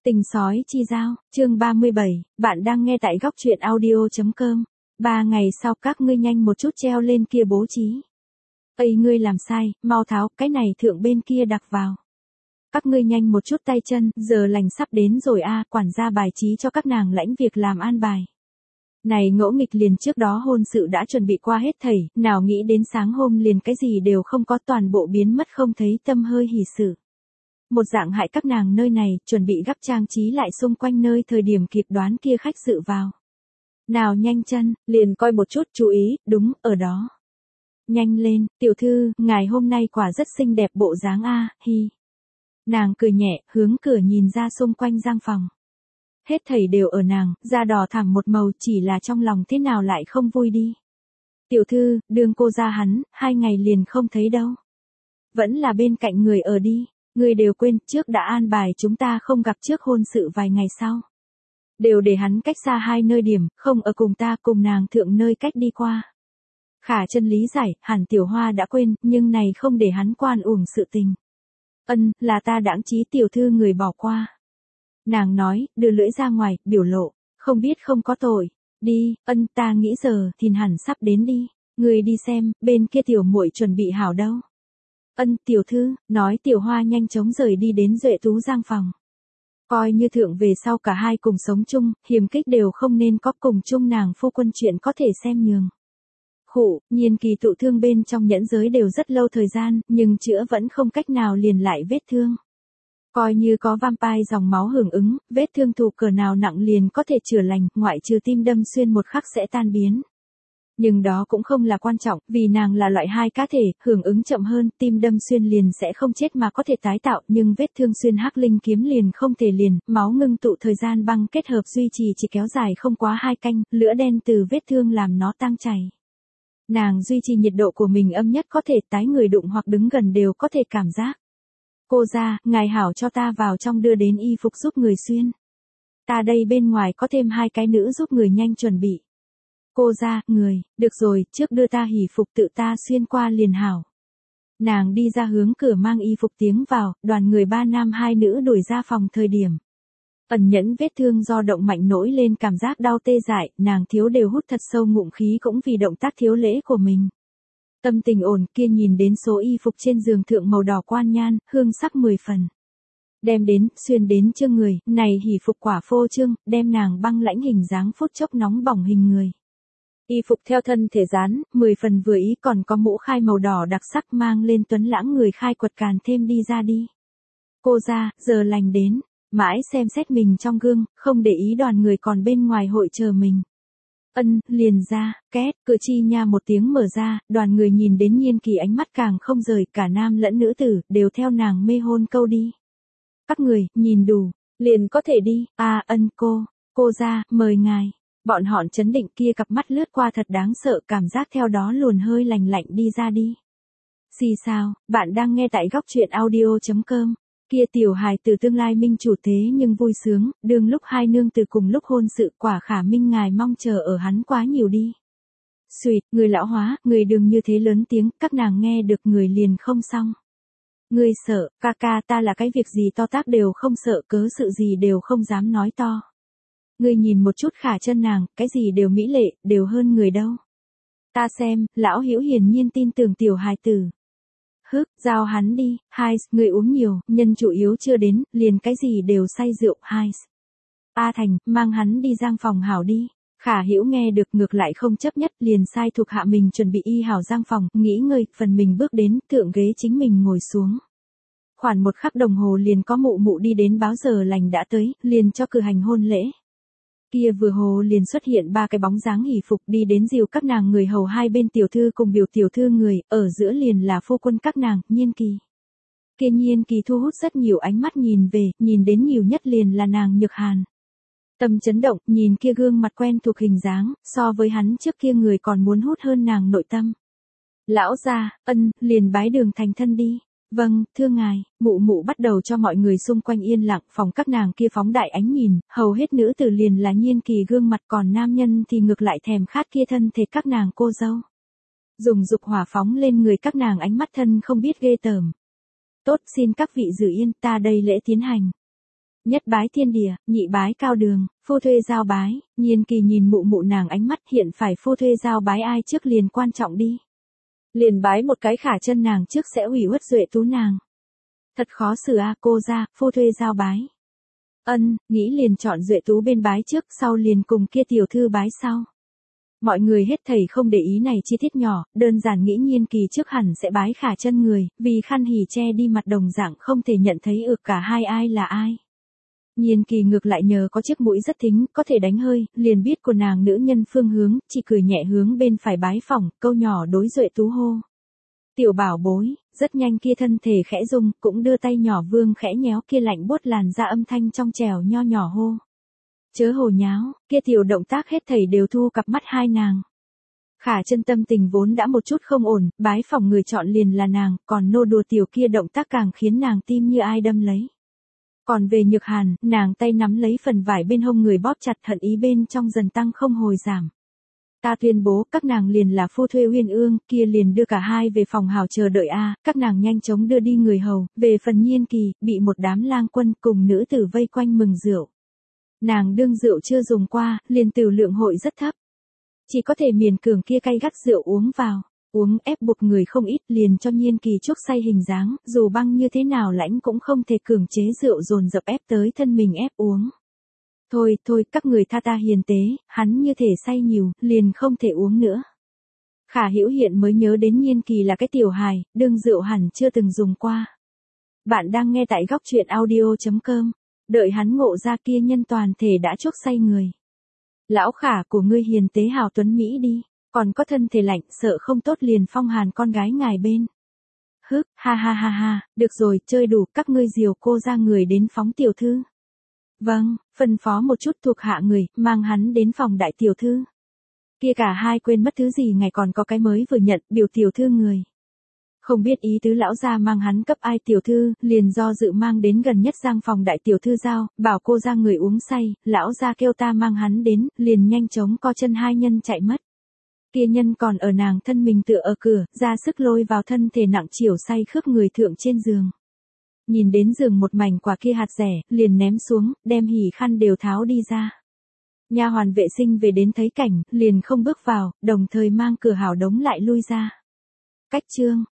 Tình sói chi giao, chương 37, bạn đang nghe tại góc truyện audio.com. 3 ngày sau các ngươi nhanh một chút treo lên kia bố trí. Ây ngươi làm sai, mau tháo, cái này thượng bên kia đặt vào. Các ngươi nhanh một chút tay chân, giờ lành sắp đến rồi a, quản gia bài trí cho các nàng lãnh việc làm an bài. Này ngỗ nghịch liền trước đó hôn sự đã chuẩn bị qua hết thảy, nào nghĩ đến sáng hôm liền cái gì đều không có, toàn bộ biến mất không thấy tâm hơi hỉ sự. Một dạng hại các nàng nơi này, chuẩn bị gấp trang trí lại xung quanh nơi thời điểm kịp đoán kia khách dự vào. Nào nhanh chân, liền coi một chút, chú ý, đúng, ở đó. Nhanh lên, tiểu thư, ngài hôm nay quả rất xinh đẹp bộ dáng a, hi. Nàng cười nhẹ, hướng cửa nhìn ra xung quanh giang phòng. Hết thảy đều ở nàng, da đỏ thẳm một màu, chỉ là trong lòng thế nào lại không vui đi. Tiểu thư, đương cô ra hắn, 2 ngày liền không thấy đâu. Vẫn là bên cạnh người ở đi. Người đều quên, trước đã an bài chúng ta không gặp trước hôn sự vài ngày sau. Đều để hắn cách xa 2 nơi điểm, không ở cùng ta, cùng nàng thượng nơi cách đi qua. Khả chân lý giải, hẳn tiểu hoa đã quên, nhưng này không để hắn quan uổng sự tình. Ân, là ta đãng trí tiểu thư người bỏ qua. Nàng nói, đưa lưỡi ra ngoài, biểu lộ, không biết không có tội. Đi, ân, ta nghĩ giờ, thìn hẳn sắp đến đi. Người đi xem, bên kia tiểu muội chuẩn bị hảo đâu. Ân, tiểu thư, nói tiểu hoa nhanh chóng rời đi đến Duệ Tú Giang phòng. Coi như thượng về sau cả hai cùng sống chung, hiềm khích đều không nên có, cùng chung nàng phu quân chuyện có thể xem nhường. Khụ, Nhiên Kỳ tụ thương bên trong nhẫn giới đều rất lâu thời gian, nhưng chữa vẫn không cách nào liền lại vết thương. Coi như có vampire dòng máu hưởng ứng, vết thương thụ cỡ nào nặng liền có thể chữa lành, ngoại trừ tim đâm xuyên một khắc sẽ tan biến. Nhưng đó cũng không là quan trọng, vì nàng là loại 2 cá thể, hưởng ứng chậm hơn, tim đâm xuyên liền sẽ không chết mà có thể tái tạo, nhưng vết thương xuyên hắc linh kiếm liền không thể liền, máu ngưng tụ thời gian băng kết hợp duy trì chỉ kéo dài không quá 2 canh, lửa đen từ vết thương làm nó tăng chảy. Nàng duy trì nhiệt độ của mình âm nhất có thể, tái người đụng hoặc đứng gần đều có thể cảm giác. Cô ra, ngài hảo cho ta vào trong đưa đến y phục giúp người xuyên. Ta đây bên ngoài có thêm 2 cái nữ giúp người nhanh chuẩn bị. Cô ra, người, được rồi, trước đưa ta hỉ phục tự ta xuyên qua liền hảo. Nàng đi ra hướng cửa mang y phục tiếng vào, đoàn người 3 nam 2 nữ đuổi ra phòng thời điểm. Ẩn nhẫn vết thương do động mạnh nổi lên cảm giác đau tê dại, nàng thiếu đều hút thật sâu ngụm khí cũng vì động tác thiếu lễ của mình. Tâm tình ổn kia nhìn đến số y phục trên giường thượng màu đỏ quan nhan, hương sắc 10 phần. Đem đến, xuyên đến chương người, này hỉ phục quả phô trương, đem nàng băng lãnh hình dáng phút chốc nóng bỏng hình người. Y phục theo thân thể dán, 10 phần vừa ý, còn có mũ khai màu đỏ đặc sắc mang lên tuấn lãng người khai quật càn thêm đi ra đi. Cô ra, giờ lành đến, mãi xem xét mình trong gương, không để ý đoàn người còn bên ngoài hội chờ mình. Ân, liền ra, két, cửa chi nha một tiếng mở ra, đoàn người nhìn đến Nhiên Kỳ ánh mắt càng không rời, cả nam lẫn nữ tử, đều theo nàng mê hôn câu đi. Các người, nhìn đủ, liền có thể đi, ân cô ra, mời ngài. Bọn họ chấn định kia cặp mắt lướt qua thật đáng sợ, cảm giác theo đó luồn hơi lạnh lạnh đi ra đi. Xì sao, bạn đang nghe tại góc truyện audio.com. Kia tiểu hài từ tương lai minh chủ thế nhưng vui sướng, đương lúc 2 nương từ cùng lúc hôn sự, quả khả minh ngài mong chờ ở hắn quá nhiều đi. Xuyệt, người lão hóa, người đừng như thế lớn tiếng, các nàng nghe được người liền không xong. Ngươi sợ, ca ca, ta là cái việc gì to tác đều không sợ, cớ sự gì đều không dám nói to. Ngươi nhìn một chút khả chân nàng, cái gì đều mỹ lệ, đều hơn người đâu. Ta xem, lão Hữu hiển nhiên tin tưởng tiểu hài tử. Hức, giao hắn đi, hai, người uống nhiều, nhân chủ yếu chưa đến, liền cái gì đều say rượu, hai. A Thành, mang hắn đi giang phòng hảo đi. Khả Hữu nghe được ngược lại không chấp nhất, liền sai thuộc hạ mình chuẩn bị y hảo giang phòng, nghĩ ngơi, phần mình bước đến, thượng ghế chính mình ngồi xuống. Khoảng 1 khắc đồng hồ liền có mụ mụ đi đến báo giờ lành đã tới, liền cho cử hành hôn lễ. Kia vừa hồ liền xuất hiện 3 cái bóng dáng hỉ phục đi đến dìu các nàng người hầu hai bên tiểu thư cùng biểu tiểu thư người, ở giữa liền là phu quân các nàng, Nhiên Kỳ. Kia Nhiên Kỳ thu hút rất nhiều ánh mắt nhìn về, nhìn đến nhiều nhất liền là nàng Nhược Hàn. Tâm chấn động, nhìn kia gương mặt quen thuộc hình dáng, so với hắn trước kia người còn muốn hút hơn nàng nội tâm. Lão gia, ân, liền bái đường thành thân đi. Vâng, thưa ngài, mụ mụ bắt đầu cho mọi người xung quanh yên lặng, phòng các nàng kia phóng đại ánh nhìn, hầu hết nữ tử liền là Nhiên Kỳ gương mặt, còn nam nhân thì ngược lại thèm khát kia thân thể các nàng cô dâu. Dùng dục hỏa phóng lên người các nàng ánh mắt thân không biết ghê tởm. Tốt, xin các vị giữ yên, ta đây lễ tiến hành. Nhất bái thiên địa, nhị bái cao đường, phu thuê giao bái, Nhiên Kỳ nhìn mụ mụ nàng ánh mắt hiện phải phu thuê giao bái ai trước liền quan trọng đi. Liền bái một cái Khả Chân nàng trước sẽ hủy uất Duệ Tú nàng. Thật khó xử a cô ra, phu thuê giao bái. Ân, nghĩ liền chọn Duệ Tú bên bái trước sau liền cùng kia tiểu thư bái sau. Mọi người hết thảy không để ý này chi tiết nhỏ, đơn giản nghĩ Nhiên Kỳ trước hẳn sẽ bái Khả Chân người, vì khăn hỉ che đi mặt đồng dạng không thể nhận thấy được cả hai ai là ai. Nhiên Kỳ ngược lại nhờ có chiếc mũi rất thính, có thể đánh hơi, liền biết của nàng nữ nhân phương hướng, chỉ cười nhẹ hướng bên phải bái phỏng, câu nhỏ đối Duệ Tú hô. Tiểu bảo bối, rất nhanh kia thân thể khẽ rung, cũng đưa tay nhỏ vương khẽ nhéo kia lạnh buốt làn ra âm thanh trong trẻo nho nhỏ hô. Chớ hồ nháo, kia tiểu động tác hết thảy đều thu cặp mắt hai nàng. Khả Chân tâm tình vốn đã một chút không ổn, bái phỏng người chọn liền là nàng, còn nô đùa tiểu kia động tác càng khiến nàng tim như ai đâm lấy. Còn về Nhược Hàn, nàng tay nắm lấy phần vải bên hông người bóp chặt hận ý bên trong dần tăng không hồi giảm. Ta tuyên bố các nàng liền là phu thuê Uyên Ương, kia liền đưa cả hai về phòng hào chờ đợi a, các nàng nhanh chóng đưa đi người hầu, về phần Nhiên Kỳ, bị một đám lang quân cùng nữ tử vây quanh mừng rượu. Nàng đương rượu chưa dùng qua, liền tử lượng hội rất thấp. Chỉ có thể miền cường kia cay gắt rượu uống vào, uống ép buộc người không ít liền cho Nhiên Kỳ chuốc say hình dáng, dù băng như thế nào lãnh cũng không thể cường chế rượu dồn dập ép tới thân mình ép uống. Thôi, các người tha ta hiền tế, hắn như thể say nhiều, liền không thể uống nữa. Khả Hữu hiện mới nhớ đến Nhiên Kỳ là cái tiểu hài, đương rượu hẳn chưa từng dùng qua. Bạn đang nghe tại góc truyện audio.com, đợi hắn ngộ ra kia nhân toàn thể đã chuốc say người. Lão Khả của ngươi hiền tế hào tuấn Mỹ đi, còn có thân thể lạnh sợ không tốt liền phong hàn con gái ngài bên. Hức, ha, được rồi, chơi đủ, các ngươi diều cô ra người đến phóng tiểu thư. Vâng, phân phó một chút thuộc hạ người, mang hắn đến phòng đại tiểu thư. Kia cả hai quên mất thứ gì ngày còn có cái mới vừa nhận, biểu tiểu thư người. Không biết ý tứ lão gia mang hắn cấp ai tiểu thư, liền do dự mang đến gần nhất giang phòng đại tiểu thư giao, bảo cô ra người uống say, lão gia kêu ta mang hắn đến, liền nhanh chóng co chân hai nhân chạy mất. Kia nhân còn ở nàng thân mình tựa ở cửa, ra sức lôi vào thân thể nặng chiều say khướp người thượng trên giường. Nhìn đến giường một mảnh quả kia hạt rẻ, liền ném xuống, đem hỉ khăn đều tháo đi ra. Nha hoàn vệ sinh về đến thấy cảnh, liền không bước vào, đồng thời mang cửa hảo đống lại lui ra. Cách chương